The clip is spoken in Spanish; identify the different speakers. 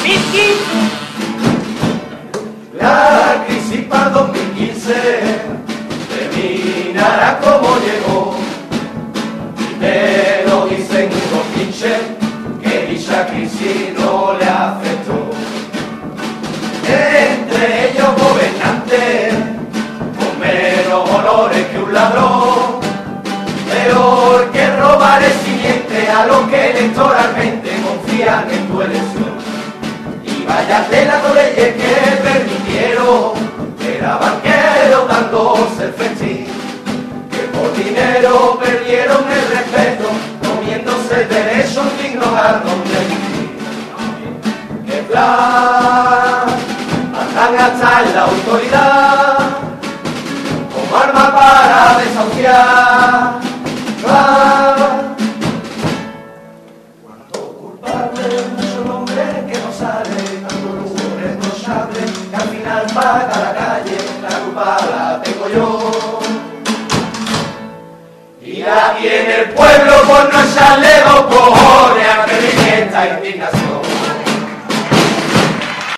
Speaker 1: Miki.
Speaker 2: La crisis para 2015 terminará como llegó. Me lo dicen unos pinches que dicha crisis no le afectó. Entre ellos gobernantes con menos honores que un ladrón, peor que robar el siguiente a los que electoralmente confían en tu elección. Y vaya tela con leyes que permitieron que era banquero dándose el festín, que por dinero perdieron el respeto, comiéndose el derecho de ignorar donde vivir. ¡Qué plan! Matan hasta en la autoridad como arma para desahuciar. Cuánto culpable, mucho nombre que no sale, tanto lujo reprochable que al final paga la calle, la culpa la tengo yo. Y aquí en el pueblo por no echarle dos cojones a que esta indignación.